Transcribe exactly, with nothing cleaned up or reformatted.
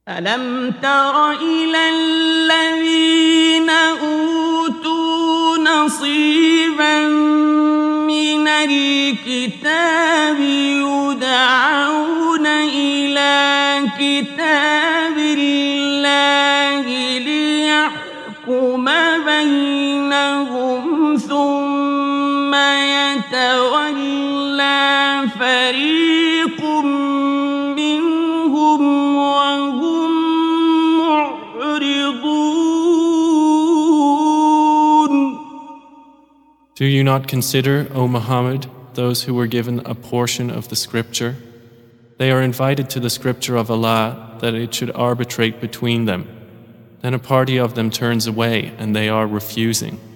ألم تر إلى الذين أوتوا نصيبا من الكتاب يدعون إلى كتاب الله ليحكم بينهم ثم يتولى فريق منهم وهم معرضون. Do you not consider, O Muhammad, those who were given a portion of the scripture? They are invited to the scripture of Allah that it should arbitrate between them. Then a party of them turns away and they are refusing.